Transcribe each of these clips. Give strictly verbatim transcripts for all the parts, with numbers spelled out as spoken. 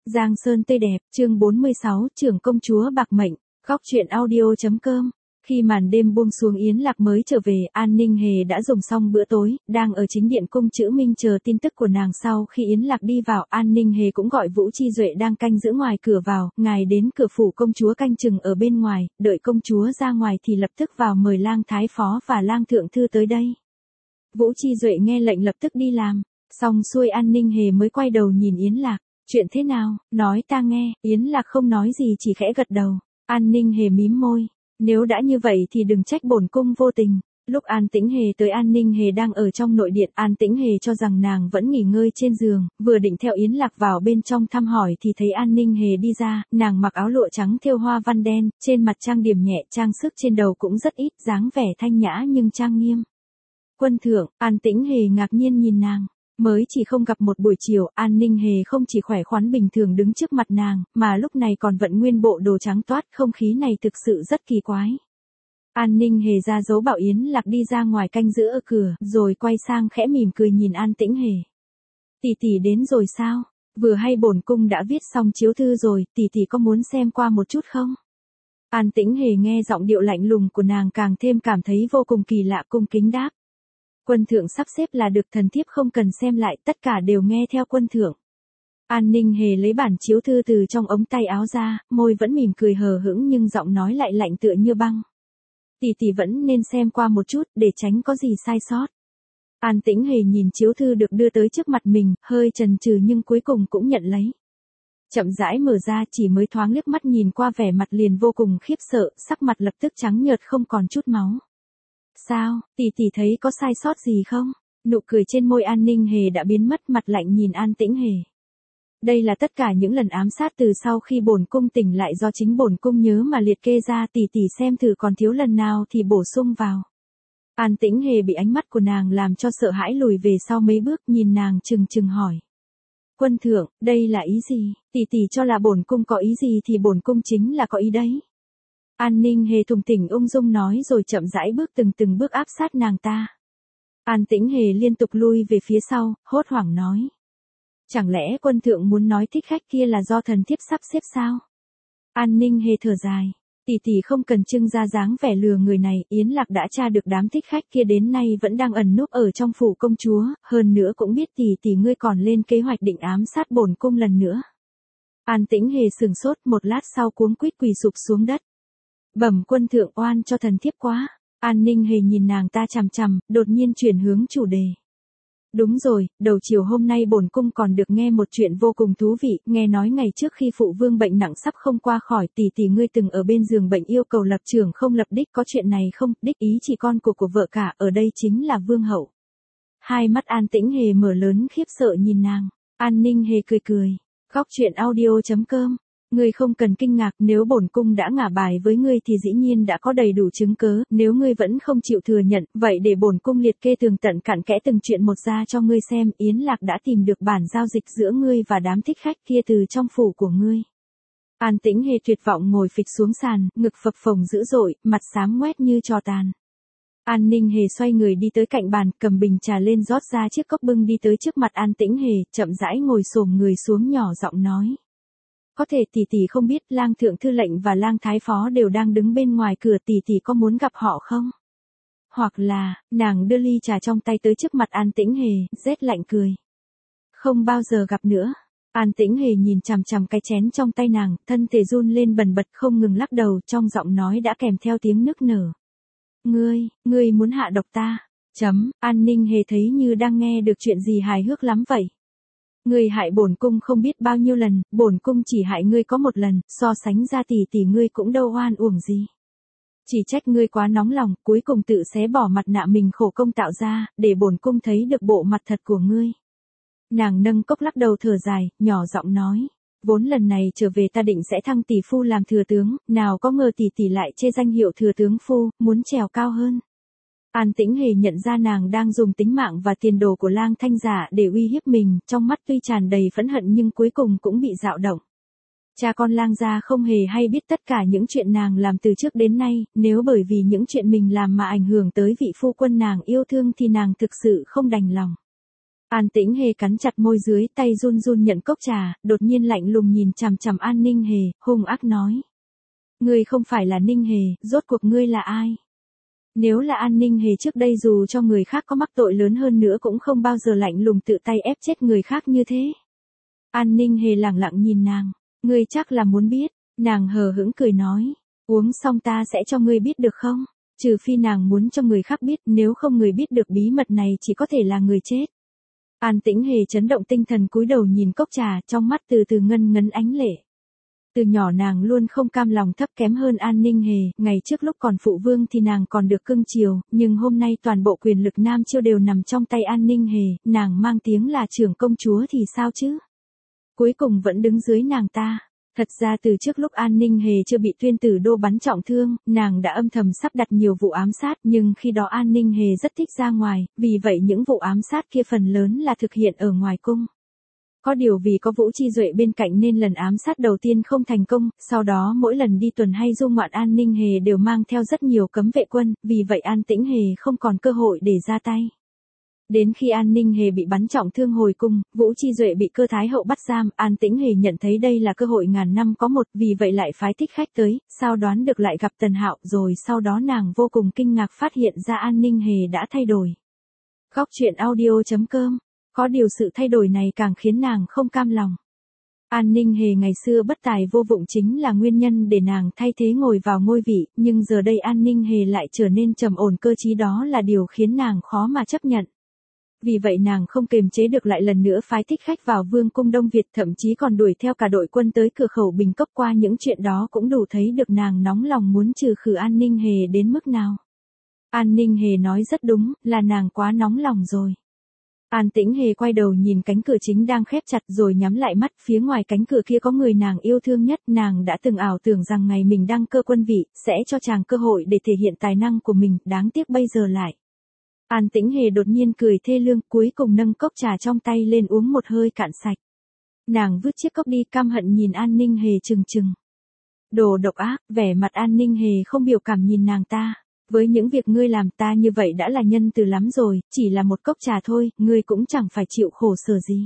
Giang Sơn tươi đẹp, chương bốn mươi sáu, trưởng công chúa bạc mệnh, góc truyện audio.com. Khi màn đêm buông xuống Yến Lạc mới trở về, An Ninh Hề đã dùng xong bữa tối, đang ở chính điện cung Chữ Minh chờ tin tức của nàng. Sau khi Yến Lạc đi vào, An Ninh Hề cũng gọi Vũ Chi Duệ đang canh giữ ngoài cửa vào, ngài đến cửa phủ công chúa canh chừng ở bên ngoài, đợi công chúa ra ngoài thì lập tức vào mời lang thái phó và lang thượng thư tới đây. Vũ Chi Duệ nghe lệnh lập tức đi làm, xong xuôi An Ninh Hề mới quay đầu nhìn Yến Lạc. Chuyện thế nào, nói ta nghe. Yến Lạc không nói gì chỉ khẽ gật đầu. An Ninh Hề mím môi. Nếu đã như vậy thì đừng trách bổn cung vô tình. Lúc An Tĩnh Hề tới, An Ninh Hề đang ở trong nội điện. An Tĩnh Hề cho rằng nàng vẫn nghỉ ngơi trên giường, vừa định theo Yến Lạc vào bên trong thăm hỏi thì thấy An Ninh Hề đi ra. Nàng mặc áo lụa trắng thêu hoa văn đen, trên mặt trang điểm nhẹ, trang sức trên đầu cũng rất ít, dáng vẻ thanh nhã nhưng trang nghiêm. Quân thượng. An Tĩnh Hề ngạc nhiên nhìn nàng. Mới chỉ không gặp một buổi chiều, An Ninh Hề không chỉ khỏe khoắn bình thường đứng trước mặt nàng, mà lúc này còn vận nguyên bộ đồ trắng toát, không khí này thực sự rất kỳ quái. An Ninh Hề ra dấu bảo Yến Lạc đi ra ngoài canh giữ ở cửa, rồi quay sang khẽ mỉm cười nhìn An Tĩnh Hề. Tỷ tỷ đến rồi sao? Vừa hay bổn cung đã viết xong chiếu thư rồi, tỷ tỷ có muốn xem qua một chút không? An Tĩnh Hề nghe giọng điệu lạnh lùng của nàng càng thêm cảm thấy vô cùng kỳ lạ, cung kính đáp. Quân thượng sắp xếp là được, thần thiếp không cần xem lại, tất cả đều nghe theo quân thượng. An Ninh Hề lấy bản chiếu thư từ trong ống tay áo ra, môi vẫn mỉm cười hờ hững nhưng giọng nói lại lạnh tựa như băng. Tỷ tỷ vẫn nên xem qua một chút, để tránh có gì sai sót. An Tĩnh Hề nhìn chiếu thư được đưa tới trước mặt mình, hơi chần chừ nhưng cuối cùng cũng nhận lấy. Chậm rãi mở ra, chỉ mới thoáng liếc mắt nhìn qua vẻ mặt liền vô cùng khiếp sợ, sắc mặt lập tức trắng nhợt không còn chút máu. Sao, tỷ tỷ thấy có sai sót gì không? Nụ cười trên môi An Ninh Hề đã biến mất, mặt lạnh nhìn An Tĩnh Hề. Đây là tất cả những lần ám sát từ sau khi bổn cung tỉnh lại do chính bổn cung nhớ mà liệt kê ra, tỷ tỷ xem thử còn thiếu lần nào thì bổ sung vào. An Tĩnh Hề bị ánh mắt của nàng làm cho sợ hãi, lùi về sau mấy bước, nhìn nàng trừng trừng hỏi. Quân thượng, đây là ý gì? Tỷ tỷ cho là bổn cung có ý gì thì bổn cung chính là có ý đấy. An Ninh Hề thùng thỉnh ung dung nói rồi chậm rãi bước từng từng bước áp sát nàng ta. An Tĩnh Hề liên tục lui về phía sau, hốt hoảng nói. Chẳng lẽ quân thượng muốn nói thích khách kia là do thần thiếp sắp xếp sao? An Ninh Hề thở dài. Tỷ tỷ không cần trưng ra dáng vẻ lừa người này, Yến Lạc đã tra được đám thích khách kia đến nay vẫn đang ẩn núp ở trong phủ công chúa, hơn nữa cũng biết tỷ tỷ ngươi còn lên kế hoạch định ám sát bổn cung lần nữa. An Tĩnh Hề sừng sốt, một lát sau cuống quýt quỳ sụp xuống đất. Bẩm quân thượng, oan cho thần thiếp quá. An Ninh Hề nhìn nàng ta chằm chằm, đột nhiên chuyển hướng chủ đề. Đúng rồi, đầu chiều hôm nay bổn cung còn được nghe một chuyện vô cùng thú vị, nghe nói ngày trước khi phụ vương bệnh nặng sắp không qua khỏi, tỷ tỷ ngươi từng ở bên giường bệnh yêu cầu lập trưởng không lập đích, có chuyện này không? Đích ý chỉ con của của vợ cả, ở đây chính là vương hậu. Hai mắt An Tĩnh Hề mở lớn khiếp sợ nhìn nàng. An Ninh Hề cười cười. Góc truyện audio.com. Ngươi không cần kinh ngạc, nếu bổn cung đã ngả bài với ngươi thì dĩ nhiên đã có đầy đủ chứng cớ, nếu ngươi vẫn không chịu thừa nhận, vậy để bổn cung liệt kê tường tận cặn kẽ từng chuyện một ra cho ngươi xem. Yến Lạc đã tìm được bản giao dịch giữa ngươi và đám thích khách kia từ trong phủ của ngươi. An Tĩnh Hề tuyệt vọng ngồi phịch xuống sàn, ngực phập phồng dữ dội, mặt xám ngoét như tro tàn. An Ninh Hề xoay người đi tới cạnh bàn, cầm bình trà lên rót ra chiếc cốc bưng đi tới trước mặt An Tĩnh Hề, chậm rãi ngồi xổm người xuống nhỏ giọng nói. Có thể tỷ tỷ không biết, lang thượng thư lệnh và lang thái phó đều đang đứng bên ngoài cửa, tỷ tỷ có muốn gặp họ không? Hoặc là, nàng đưa ly trà trong tay tới trước mặt An Tĩnh Hề, rét lạnh cười. Không bao giờ gặp nữa. An Tĩnh Hề nhìn chằm chằm cái chén trong tay nàng, thân thể run lên bần bật không ngừng lắc đầu, trong giọng nói đã kèm theo tiếng nức nở. Ngươi, ngươi muốn hạ độc ta? Chấm, An Ninh Hề thấy như đang nghe được chuyện gì hài hước lắm vậy. Ngươi hại bổn cung không biết bao nhiêu lần, bổn cung chỉ hại ngươi có một lần, so sánh ra tỷ tỷ ngươi cũng đâu oan uổng gì. Chỉ trách ngươi quá nóng lòng, cuối cùng tự xé bỏ mặt nạ mình khổ công tạo ra, để bổn cung thấy được bộ mặt thật của ngươi. Nàng nâng cốc lắc đầu thở dài, nhỏ giọng nói, vốn lần này trở về ta định sẽ thăng tỷ phu làm thừa tướng, nào có ngờ tỷ tỷ lại chê danh hiệu thừa tướng phu, muốn trèo cao hơn. An Tĩnh Hề nhận ra nàng đang dùng tính mạng và tiền đồ của lang thanh giả để uy hiếp mình, trong mắt tuy tràn đầy phẫn hận nhưng cuối cùng cũng bị dao động. Cha con lang gia không hề hay biết tất cả những chuyện nàng làm từ trước đến nay, nếu bởi vì những chuyện mình làm mà ảnh hưởng tới vị phu quân nàng yêu thương thì nàng thực sự không đành lòng. An Tĩnh Hề cắn chặt môi dưới, tay run run nhận cốc trà, đột nhiên lạnh lùng nhìn chằm chằm An Ninh Hề, hung ác nói. Ngươi không phải là Ninh Hề, rốt cuộc ngươi là ai? Nếu là An Ninh Hề trước đây dù cho người khác có mắc tội lớn hơn nữa cũng không bao giờ lạnh lùng tự tay ép chết người khác như thế. An Ninh Hề lẳng lặng nhìn nàng, ngươi chắc là muốn biết, nàng hờ hững cười nói, uống xong ta sẽ cho ngươi biết được không? Trừ phi nàng muốn cho người khác biết, nếu không người biết được bí mật này chỉ có thể là người chết. An Tĩnh Hề chấn động tinh thần cúi đầu nhìn cốc trà, trong mắt từ từ ngân ngấn ánh lệ. Từ nhỏ nàng luôn không cam lòng thấp kém hơn An Ninh Hề, ngày trước lúc còn phụ vương thì nàng còn được cưng chiều, nhưng hôm nay toàn bộ quyền lực Nam Chiêu đều nằm trong tay An Ninh Hề, nàng mang tiếng là trưởng công chúa thì sao chứ? Cuối cùng vẫn đứng dưới nàng ta. Thật ra từ trước lúc An Ninh Hề chưa bị Tuyên Tử Đô bắn trọng thương, nàng đã âm thầm sắp đặt nhiều vụ ám sát, nhưng khi đó An Ninh Hề rất thích ra ngoài, vì vậy những vụ ám sát kia phần lớn là thực hiện ở ngoài cung. Có điều vì có Vũ Chi Duệ bên cạnh nên lần ám sát đầu tiên không thành công, sau đó mỗi lần đi tuần hay du ngoạn An Ninh Hề đều mang theo rất nhiều cấm vệ quân, vì vậy An Tĩnh Hề không còn cơ hội để ra tay. Đến khi An Ninh Hề bị bắn trọng thương hồi cung, Vũ Chi Duệ bị Cơ Thái Hậu bắt giam, An Tĩnh Hề nhận thấy đây là cơ hội ngàn năm có một, vì vậy lại phái thích khách tới, sao đoán được lại gặp Tần Hạo, rồi sau đó nàng vô cùng kinh ngạc phát hiện ra An Ninh Hề đã thay đổi. Góc truyện audio chấm com. Có điều sự thay đổi này càng khiến nàng không cam lòng. An Ninh Hề ngày xưa bất tài vô dụng chính là nguyên nhân để nàng thay thế ngồi vào ngôi vị, nhưng giờ đây An Ninh Hề lại trở nên trầm ổn cơ trí, đó là điều khiến nàng khó mà chấp nhận. Vì vậy nàng không kềm chế được lại lần nữa phái thích khách vào Vương cung Đông Việt, thậm chí còn đuổi theo cả đội quân tới cửa khẩu Bình Cốc. Qua những chuyện đó cũng đủ thấy được nàng nóng lòng muốn trừ khử An Ninh Hề đến mức nào. An Ninh Hề nói rất đúng, là nàng quá nóng lòng rồi. An Tĩnh Hề quay đầu nhìn cánh cửa chính đang khép chặt rồi nhắm lại mắt, phía ngoài cánh cửa kia có người nàng yêu thương nhất, nàng đã từng ảo tưởng rằng ngày mình đăng cơ quân vị, sẽ cho chàng cơ hội để thể hiện tài năng của mình, đáng tiếc bây giờ lại. An Tĩnh Hề đột nhiên cười thê lương, cuối cùng nâng cốc trà trong tay lên uống một hơi cạn sạch. Nàng vứt chiếc cốc đi, căm hận nhìn An Ninh Hề trừng trừng. Đồ độc ác, vẻ mặt An Ninh Hề không biểu cảm nhìn nàng ta. Với những việc ngươi làm ta như vậy đã là nhân từ lắm rồi, chỉ là một cốc trà thôi, ngươi cũng chẳng phải chịu khổ sở gì.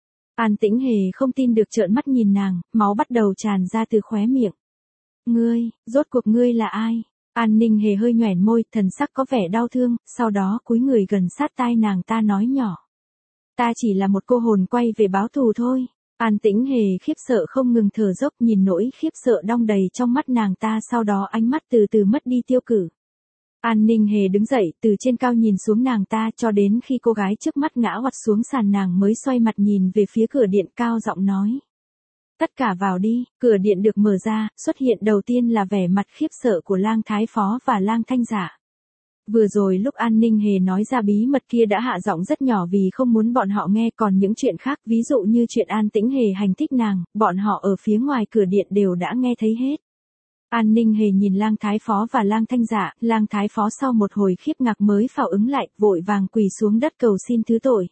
An Tĩnh Hề không tin được trợn mắt nhìn nàng, máu bắt đầu tràn ra từ khóe miệng. Ngươi, rốt cuộc ngươi là ai? An Ninh Hề hơi nhoẻn môi, thần sắc có vẻ đau thương, sau đó cúi người gần sát tai nàng ta nói nhỏ. Ta chỉ là một cô hồn quay về báo thù thôi. An Tĩnh Hề khiếp sợ không ngừng thở dốc, nhìn nỗi khiếp sợ đong đầy trong mắt nàng ta, sau đó ánh mắt từ từ mất đi tiêu cự. An Ninh Hề đứng dậy, từ trên cao nhìn xuống nàng ta, cho đến khi cô gái trước mắt ngã oặt xuống sàn nàng mới xoay mặt nhìn về phía cửa điện, cao giọng nói. Tất cả vào đi. Cửa điện được mở ra, xuất hiện đầu tiên là vẻ mặt khiếp sợ của Lang Thái Phó và Lang Thanh Dạ. Vừa rồi lúc An Ninh Hề nói ra bí mật kia đã hạ giọng rất nhỏ vì không muốn bọn họ nghe, còn những chuyện khác ví dụ như chuyện An Tĩnh Hề hành thích nàng, bọn họ ở phía ngoài cửa điện đều đã nghe thấy hết. An Ninh Hề nhìn Lang Thái Phó và Lang Thanh Dạ, Lang Thái Phó sau một hồi khiếp ngạc mới phản ứng lại, vội vàng quỳ xuống đất cầu xin thứ tội.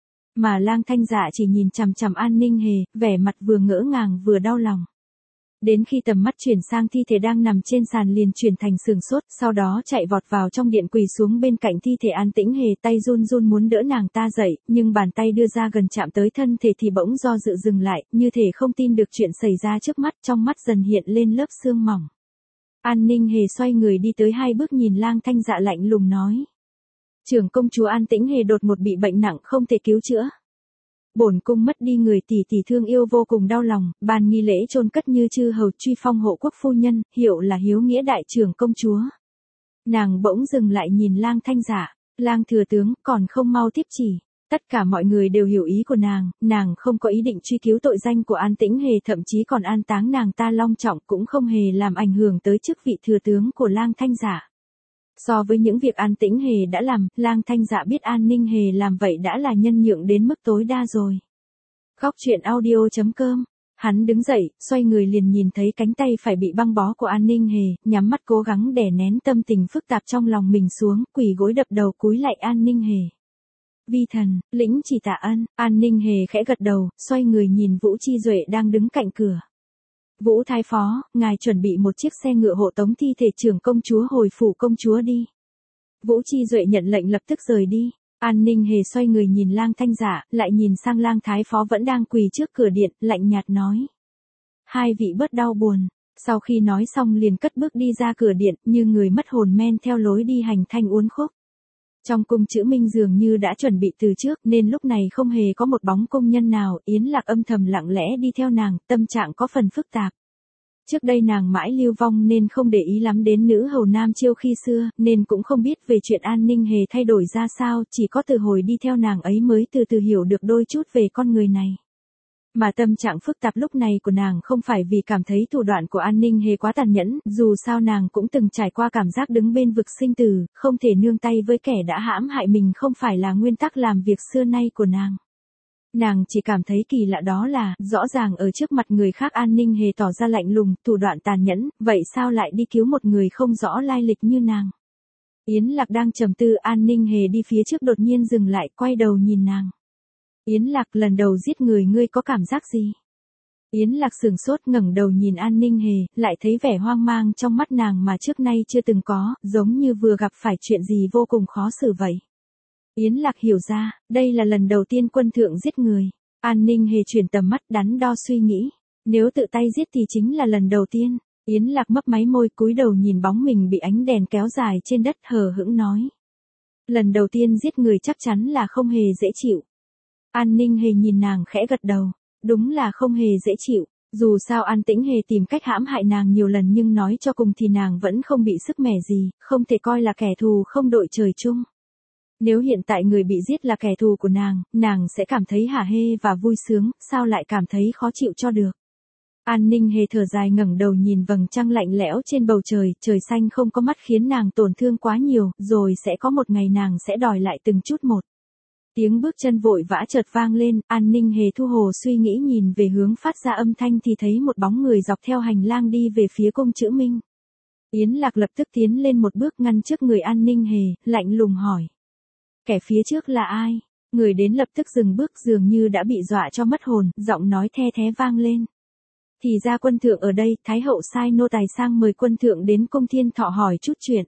Mà Lang Thanh Dạ chỉ nhìn chằm chằm An Ninh Hề, vẻ mặt vừa ngỡ ngàng vừa đau lòng. Đến khi tầm mắt chuyển sang thi thể đang nằm trên sàn liền chuyển thành sừng sốt, sau đó chạy vọt vào trong điện quỳ xuống bên cạnh thi thể An Tĩnh Hề, tay run run muốn đỡ nàng ta dậy, nhưng bàn tay đưa ra gần chạm tới thân thể thì bỗng do dự dừng lại, như thể không tin được chuyện xảy ra trước mắt, trong mắt dần hiện lên lớp sương mỏng. An Ninh Hề xoay người đi tới hai bước nhìn Lang Thanh Dạ lạnh lùng nói. Trưởng công chúa An Tĩnh Hề đột một bị bệnh nặng không thể cứu chữa. Bổn cung mất đi người tỷ tỷ thương yêu vô cùng đau lòng, ban nghi lễ chôn cất như chư hầu truy phong hộ quốc phu nhân, hiệu là hiếu nghĩa đại trưởng công chúa. Nàng bỗng dừng lại nhìn Lang Thanh Dạ, Lang thừa tướng, còn không mau tiếp chỉ. Tất cả mọi người đều hiểu ý của nàng, nàng không có ý định truy cứu tội danh của An Tĩnh Hề, thậm chí còn an táng nàng ta long trọng, cũng không hề làm ảnh hưởng tới chức vị thừa tướng của Lang Thanh Dạ. So với những việc An Tĩnh Hề đã làm, Lang Thanh Dạ biết An Ninh Hề làm vậy đã là nhân nhượng đến mức tối đa rồi. Góc truyện audio chấm com. Hắn đứng dậy, xoay người liền nhìn thấy cánh tay phải bị băng bó của An Ninh Hề, nhắm mắt cố gắng đè nén tâm tình phức tạp trong lòng mình xuống, quỳ gối đập đầu cúi lạy An Ninh Hề. Vi thần, lĩnh chỉ tạ ân. An Ninh Hề khẽ gật đầu, xoay người nhìn Vũ Chi Duệ đang đứng cạnh cửa. Vũ Thái Phó, ngài chuẩn bị một chiếc xe ngựa hộ tống thi thể trưởng công chúa hồi phủ công chúa đi. Vũ Chi Duệ nhận lệnh lập tức rời đi. An Ninh Hề xoay người nhìn Lang Thanh Dạ, lại nhìn sang Lang Thái Phó vẫn đang quỳ trước cửa điện, lạnh nhạt nói. Hai vị bớt đau buồn. Sau khi nói xong liền cất bước đi ra cửa điện, như người mất hồn men theo lối đi hành thanh uốn khúc. Trong cung Chữ Minh dường như đã chuẩn bị từ trước, nên lúc này không hề có một bóng công nhân nào, Yến Lạc âm thầm lặng lẽ đi theo nàng, tâm trạng có phần phức tạp. Trước đây nàng mãi lưu vong nên không để ý lắm đến nữ hầu Nam Chiêu khi xưa, nên cũng không biết về chuyện An Ninh Hề thay đổi ra sao, chỉ có từ hồi đi theo nàng ấy mới từ từ hiểu được đôi chút về con người này. Mà tâm trạng phức tạp lúc này của nàng không phải vì cảm thấy thủ đoạn của An Ninh Hề quá tàn nhẫn, dù sao nàng cũng từng trải qua cảm giác đứng bên vực sinh tử, không thể nương tay với kẻ đã hãm hại mình không phải là nguyên tắc làm việc xưa nay của nàng. Nàng chỉ cảm thấy kỳ lạ đó là, rõ ràng ở trước mặt người khác An Ninh Hề tỏ ra lạnh lùng, thủ đoạn tàn nhẫn, vậy sao lại đi cứu một người không rõ lai lịch như nàng. Yến Lạc đang trầm tư, An Ninh Hề đi phía trước đột nhiên dừng lại, quay đầu nhìn nàng. Yến Lạc, lần đầu giết người ngươi có cảm giác gì? Yến Lạc sửng sốt ngẩng đầu nhìn An Ninh Hề, lại thấy vẻ hoang mang trong mắt nàng mà trước nay chưa từng có, giống như vừa gặp phải chuyện gì vô cùng khó xử vậy. Yến Lạc hiểu ra, đây là lần đầu tiên quân thượng giết người. An Ninh Hề chuyển tầm mắt đắn đo suy nghĩ. Nếu tự tay giết thì chính là lần đầu tiên. Yến Lạc mấp máy môi cúi đầu nhìn bóng mình bị ánh đèn kéo dài trên đất hờ hững nói. Lần đầu tiên giết người chắc chắn là không hề dễ chịu. An Ninh Hề nhìn nàng khẽ gật đầu. Đúng là không hề dễ chịu. Dù sao An Tĩnh Hề tìm cách hãm hại nàng nhiều lần nhưng nói cho cùng thì nàng vẫn không bị sức mẻ gì, không thể coi là kẻ thù không đội trời chung. Nếu hiện tại người bị giết là kẻ thù của nàng, nàng sẽ cảm thấy hả hê và vui sướng, sao lại cảm thấy khó chịu cho được. An Ninh Hề thở dài ngẩng đầu nhìn vầng trăng lạnh lẽo trên bầu trời, trời xanh không có mắt khiến nàng tổn thương quá nhiều, rồi sẽ có một ngày nàng sẽ đòi lại từng chút một. Tiếng bước chân vội vã chợt vang lên, An Ninh Hề thu hồ suy nghĩ nhìn về hướng phát ra âm thanh thì thấy một bóng người dọc theo hành lang đi về phía cung Chữ Minh. Yến Lạc lập tức tiến lên một bước ngăn trước người An Ninh Hề, lạnh lùng hỏi. Kẻ phía trước là ai? Người đến lập tức dừng bước dường như đã bị dọa cho mất hồn, giọng nói the thé vang lên. Thì ra quân thượng ở đây, Thái hậu sai nô tài sang mời quân thượng đến cung Thiên Thọ hỏi chút chuyện.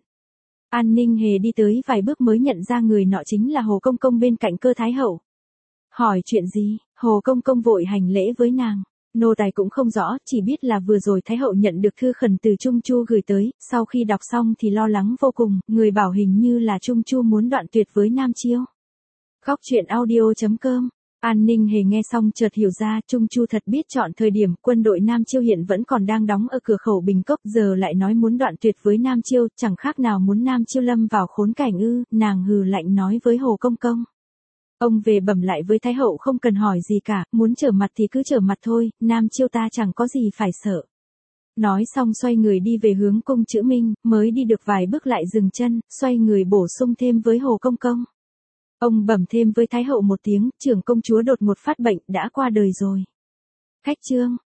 An Ninh Hề đi tới vài bước mới nhận ra người nọ chính là Hồ Công Công bên cạnh Cơ Thái hậu. Hỏi chuyện gì? Hồ Công Công vội hành lễ với nàng. Nô tài cũng không rõ, chỉ biết là vừa rồi Thái hậu nhận được thư khẩn từ Trung Chu gửi tới, sau khi đọc xong thì lo lắng vô cùng, người bảo hình như là Trung Chu muốn đoạn tuyệt với Nam Chiêu. Khóc chuyện audio chấm com. An Ninh Hề nghe xong chợt hiểu ra, Trung Chu thật biết chọn thời điểm, quân đội Nam Chiêu hiện vẫn còn đang đóng ở cửa khẩu Bình Cốc, giờ lại nói muốn đoạn tuyệt với Nam Chiêu, chẳng khác nào muốn Nam Chiêu lâm vào khốn cảnh ư, nàng hừ lạnh nói với Hồ Công Công. Ông về bẩm lại với Thái hậu không cần hỏi gì cả, muốn trở mặt thì cứ trở mặt thôi, Nam Chiêu ta chẳng có gì phải sợ. Nói xong xoay người đi về hướng cung Chữ Minh, mới đi được vài bước lại dừng chân, xoay người bổ sung thêm với Hồ Công Công. Ông bẩm thêm với Thái hậu một tiếng, trưởng công chúa đột ngột phát bệnh, đã qua đời rồi. Khách trương,